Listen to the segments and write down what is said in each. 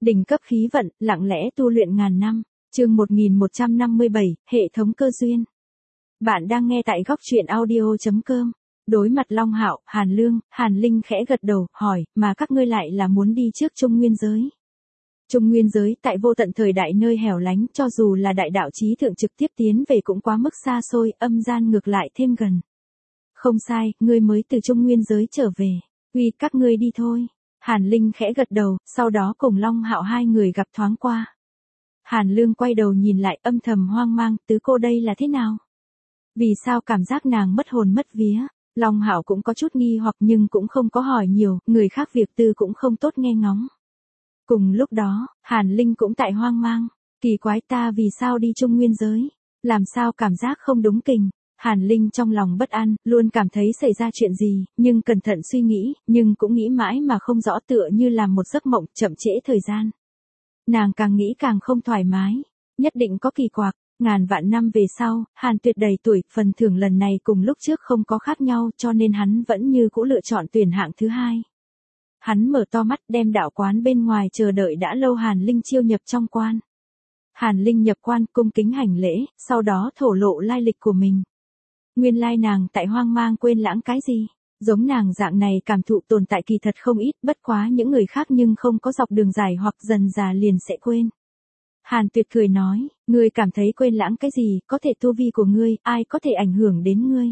Đỉnh cấp khí vận, lặng lẽ tu luyện ngàn năm. Chương 1157, hệ thống cơ duyên. Bạn đang nghe tại góc truyện audio.com. Đối mặt Long Hạo, Hàn Lương, Hàn Linh khẽ gật đầu, hỏi, mà các ngươi lại là muốn đi trước Trung Nguyên giới. Trung Nguyên giới, tại vô tận thời đại nơi hẻo lánh, cho dù là đại đạo chí thượng trực tiếp tiến về cũng quá mức xa xôi, âm gian ngược lại thêm gần. Không sai, ngươi mới từ Trung Nguyên giới trở về. Uy, các ngươi đi thôi. Hàn Linh khẽ gật đầu, sau đó cùng Long Hạo hai người gặp thoáng qua. Hàn Lương quay đầu nhìn lại, âm thầm hoang mang, tứ cô đây là thế nào? Vì sao cảm giác nàng mất hồn mất vía? Long Hạo cũng có chút nghi hoặc nhưng cũng không có hỏi nhiều, người khác việc tư cũng không tốt nghe ngóng. Cùng lúc đó, Hàn Linh cũng tại hoang mang, kỳ quái ta vì sao đi Trung Nguyên giới? Làm sao cảm giác không đúng kình? Hàn Linh trong lòng bất an, luôn cảm thấy xảy ra chuyện gì, nhưng cẩn thận suy nghĩ, nhưng cũng nghĩ mãi mà không rõ, tựa như làm một giấc mộng, chậm trễ thời gian. Nàng càng nghĩ càng không thoải mái, nhất định có kỳ quặc. Ngàn vạn năm về sau, Hàn Tuyệt đầy tuổi, phần thưởng lần này cùng lúc trước không có khác nhau, cho nên hắn vẫn như cũ lựa chọn tuyển hạng thứ hai. Hắn mở to mắt, đem đạo quán bên ngoài chờ đợi đã lâu Hàn Linh chiêu nhập trong quan. Hàn Linh nhập quan, cung kính hành lễ, sau đó thổ lộ lai lịch của mình. Nguyên lai nàng tại hoang mang quên lãng cái gì? Giống nàng dạng này cảm thụ tồn tại kỳ thật không ít, bất quá những người khác nhưng không có dọc đường dài hoặc dần già liền sẽ quên. Hàn Tuyệt cười nói, ngươi cảm thấy quên lãng cái gì, có thể tu vi của ngươi, ai có thể ảnh hưởng đến ngươi.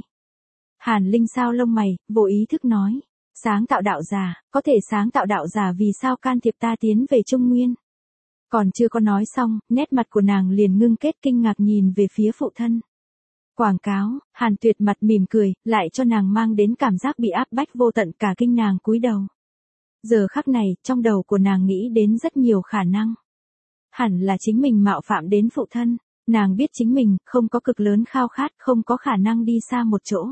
Hàn Linh sao lông mày, vô ý thức nói, sáng tạo đạo giả, có thể sáng tạo đạo giả vì sao can thiệp ta tiến về Trung Nguyên. Còn chưa có nói xong, nét mặt của nàng liền ngưng kết kinh ngạc nhìn về phía phụ thân. Quảng cáo, Hàn Tuyệt mặt mỉm cười, lại cho nàng mang đến cảm giác bị áp bách vô tận, cả kinh nàng cúi đầu. Giờ khắc này, trong đầu của nàng nghĩ đến rất nhiều khả năng. Hẳn là chính mình mạo phạm đến phụ thân, nàng biết chính mình không có cực lớn khao khát, không có khả năng đi xa một chỗ.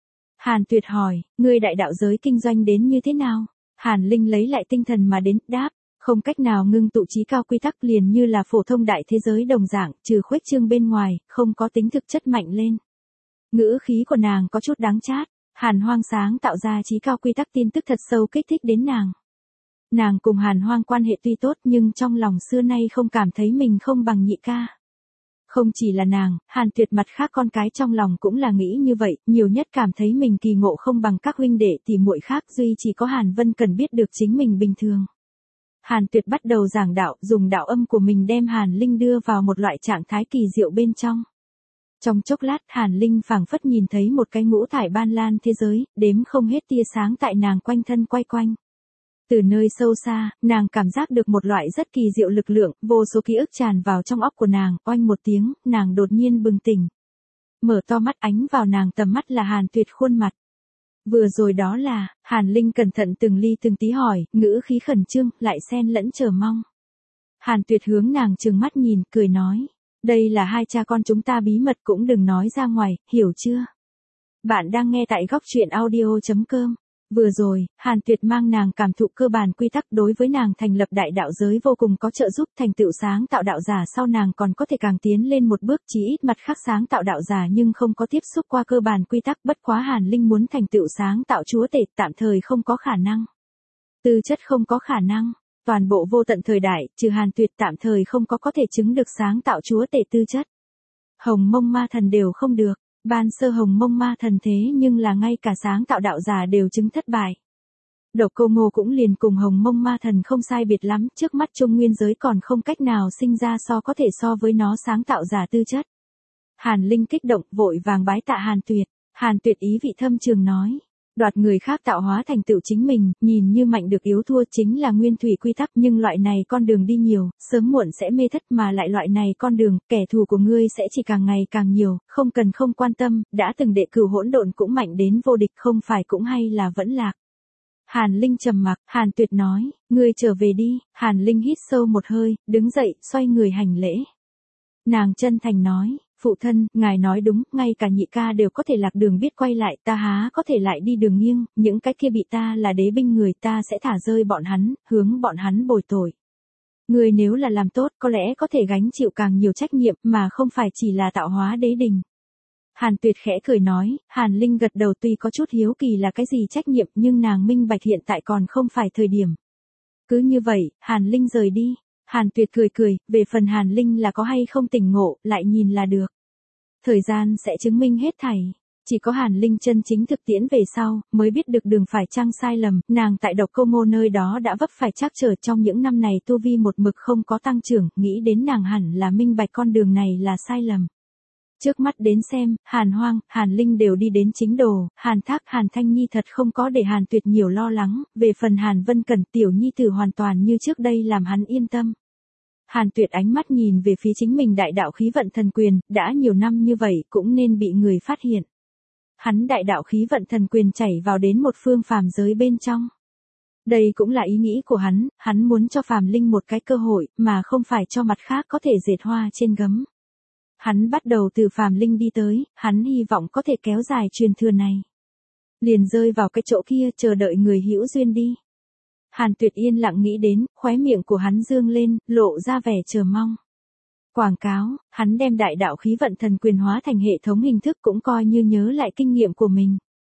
Hàn Tuyệt hỏi, ngươi đại đạo giới kinh doanh đến như thế nào? Hàn Linh lấy lại tinh thần mà đến, đáp, không cách nào ngưng tụ chí cao quy tắc, liền như là phổ thông đại thế giới đồng dạng, trừ khuếch trương bên ngoài, không có tính thực chất mạnh lên. Ngữ khí của nàng có chút đáng chát, Hàn Hoang sáng tạo ra chí cao quy tắc tin tức thật sâu kích thích đến nàng. Nàng cùng Hàn Hoang quan hệ tuy tốt nhưng trong lòng xưa nay không cảm thấy mình không bằng nhị ca. Không chỉ là nàng, Hàn Tuyệt mặt khác con cái trong lòng cũng là nghĩ như vậy, nhiều nhất cảm thấy mình kỳ ngộ không bằng các huynh đệ tỷ muội khác, duy chỉ có Hàn Vân cần biết được chính mình bình thường. Hàn Tuyệt bắt đầu giảng đạo, dùng đạo âm của mình đem Hàn Linh đưa vào một loại trạng thái kỳ diệu bên trong. Trong chốc lát, Hàn Linh phảng phất nhìn thấy một cái ngũ thải ban lan thế giới, đếm không hết tia sáng tại nàng quanh thân quay quanh. Từ nơi sâu xa, nàng cảm giác được một loại rất kỳ diệu lực lượng, vô số ký ức tràn vào trong óc của nàng, oanh một tiếng, nàng đột nhiên bừng tỉnh. Mở to mắt, ánh vào nàng tầm mắt là Hàn Tuyệt khuôn mặt. Vừa rồi đó là, Hàn Linh cẩn thận từng ly từng tí hỏi, ngữ khí khẩn trương, lại xen lẫn chờ mong. Hàn Tuyệt hướng nàng trừng mắt nhìn, cười nói, đây là hai cha con chúng ta bí mật, cũng đừng nói ra ngoài, hiểu chưa? Bạn đang nghe tại góc truyện audio.com. Vừa rồi, Hàn Tuyệt mang nàng cảm thụ cơ bản quy tắc, đối với nàng thành lập đại đạo giới vô cùng có trợ giúp, thành tựu sáng tạo đạo giả sau nàng còn có thể càng tiến lên một bước, chí ít mặt khác sáng tạo đạo giả nhưng không có tiếp xúc qua cơ bản quy tắc, bất quá Hàn Linh muốn thành tựu sáng tạo chúa tể tạm thời không có khả năng. Tư chất không có khả năng, toàn bộ vô tận thời đại, trừ Hàn Tuyệt tạm thời không có thể chứng được sáng tạo chúa tể tư chất. Hồng Mông Ma Thần đều không được. Ban sơ Hồng Mông Ma Thần thế nhưng là ngay cả sáng tạo đạo giả đều chứng thất bại. Độc Cô Ngô cũng liền cùng Hồng Mông Ma Thần không sai biệt lắm, trước mắt Trung Nguyên giới còn không cách nào sinh ra có thể so với nó sáng tạo giả tư chất. Hàn Linh kích động, vội vàng bái tạ Hàn Tuyệt. Hàn Tuyệt ý vị thâm trường nói, đoạt người khác tạo hóa thành tựu chính mình, nhìn như mạnh được yếu thua, chính là nguyên thủy quy tắc, nhưng loại này con đường đi nhiều, sớm muộn sẽ mê thất, mà lại loại này con đường, kẻ thù của ngươi sẽ chỉ càng ngày càng nhiều, không cần không quan tâm, đã từng đệ cửu hỗn độn cũng mạnh đến vô địch, không phải cũng hay là vẫn lạc. Hàn Linh trầm mặc, Hàn Tuyệt nói, ngươi trở về đi. Hàn Linh hít sâu một hơi, đứng dậy, xoay người hành lễ. Nàng chân thành nói, phụ thân, ngài nói đúng, ngay cả nhị ca đều có thể lạc đường biết quay lại, ta há có thể lại đi đường nghiêng, những cái kia bị ta là đế binh người, ta sẽ thả rơi bọn hắn, hướng bọn hắn bồi tội. Ngươi nếu là làm tốt, có lẽ có thể gánh chịu càng nhiều trách nhiệm, mà không phải chỉ là tạo hóa đế đình. Hàn Tuyệt khẽ cười nói, Hàn Linh gật đầu, tuy có chút hiếu kỳ là cái gì trách nhiệm, nhưng nàng minh bạch hiện tại còn không phải thời điểm. Cứ như vậy, Hàn Linh rời đi. Hàn Tuyệt cười cười, về phần Hàn Linh là có hay không tỉnh ngộ, lại nhìn là được. Thời gian sẽ chứng minh hết thảy. Chỉ có Hàn Linh chân chính thực tiễn về sau, mới biết được đường phải chăng sai lầm, nàng tại Độc Cô Mô nơi đó đã vấp phải trắc trở trong những năm này tu vi một mực không có tăng trưởng, nghĩ đến nàng hẳn là minh bạch con đường này là sai lầm. Trước mắt đến xem, Hàn Hoang, Hàn Linh đều đi đến chính đồ, Hàn Thác, Hàn Thanh Nhi thật không có để Hàn Tuyệt nhiều lo lắng, về phần Hàn Vân Cẩn tiểu nhi tử hoàn toàn như trước đây làm hắn yên tâm. Hàn Tuyệt ánh mắt nhìn về phía chính mình đại đạo khí vận thần quyền, đã nhiều năm như vậy cũng nên bị người phát hiện. Hắn đại đạo khí vận thần quyền chảy vào đến một phương phàm giới bên trong. Đây cũng là ý nghĩ của hắn muốn cho phàm linh một cái cơ hội, mà không phải cho mặt khác có thể dệt hoa trên gấm. Hắn bắt đầu từ phàm linh đi tới, hắn hy vọng có thể kéo dài truyền thừa này. Liền rơi vào cái chỗ kia chờ đợi người hữu duyên đi. Hàn Tuyệt yên lặng nghĩ đến, khóe miệng của hắn dương lên, lộ ra vẻ chờ mong. Quảng cáo, hắn đem đại đạo khí vận thần quyền hóa thành hệ thống hình thức cũng coi như nhớ lại kinh nghiệm của mình.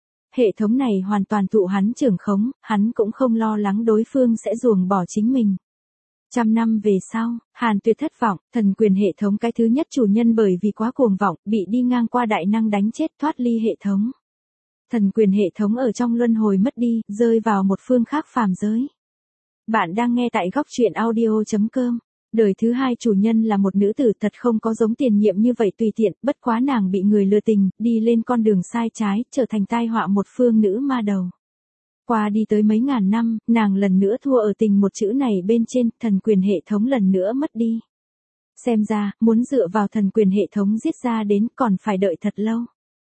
Hệ thống này hoàn toàn thụ hắn trưởng khống, hắn cũng không lo lắng đối phương sẽ ruồng bỏ chính mình. 100 năm về sau, Hàn Tuyệt thất vọng, thần quyền hệ thống cái thứ nhất chủ nhân bởi vì quá cuồng vọng, bị đi ngang qua đại năng đánh chết thoát ly hệ thống. Thần quyền hệ thống ở trong luân hồi mất đi, rơi vào một phương khác phàm giới. Bạn đang nghe tại góc truyện audio.com. Đời thứ hai chủ nhân là một nữ tử thật không có giống tiền nhiệm như vậy tùy tiện, bất quá nàng bị người lừa tình, đi lên con đường sai trái, trở thành tai họa một phương nữ ma đầu. Qua đi tới mấy ngàn năm, nàng lần nữa thua ở tình một chữ này bên trên, thần quyền hệ thống lần nữa mất đi. Xem ra, muốn dựa vào thần quyền hệ thống giết ra đến còn phải đợi thật lâu.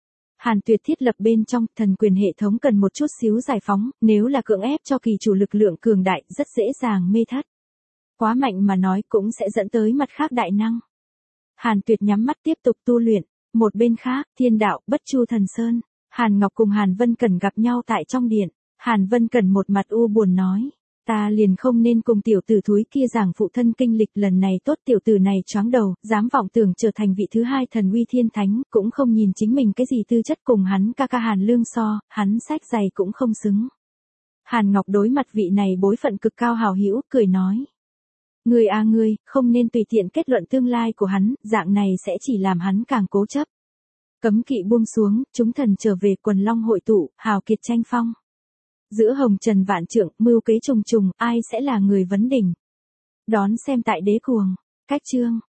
Hàn Tuyệt thiết lập bên trong, thần quyền hệ thống cần một chút xíu giải phóng, nếu là cưỡng ép cho kỳ chủ lực lượng cường đại, rất dễ dàng mê thất. Quá mạnh mà nói cũng sẽ dẫn tới mặt khác đại năng. Hàn Tuyệt nhắm mắt tiếp tục tu luyện, một bên khác, Thiên Đạo, Bất Chu Thần Sơn, Hàn Ngọc cùng Hàn Vân Cẩn gặp nhau tại trong điện, Hàn Vân Cẩn một mặt u buồn nói, ta liền không nên cùng tiểu tử thúi kia giảng phụ thân kinh lịch lần này tốt tiểu tử này choáng đầu, dám vọng tưởng trở thành vị thứ hai thần uy thiên thánh, cũng không nhìn chính mình cái gì tư chất cùng hắn ca ca Hàn Lương so, hắn sách giày cũng không xứng. Hàn Ngọc đối mặt vị này bối phận cực cao hào hữu, cười nói. Ngươi à ngươi, không nên tùy tiện kết luận tương lai của hắn, dạng này sẽ chỉ làm hắn càng cố chấp. Cấm kỵ buông xuống, chúng thần trở về quần long hội tụ, hào kiệt tranh phong. Giữa hồng trần vạn trượng, mưu kế trùng trùng, ai sẽ là người vấn đỉnh. Đón xem tại Đế Cuồng. Cách chương.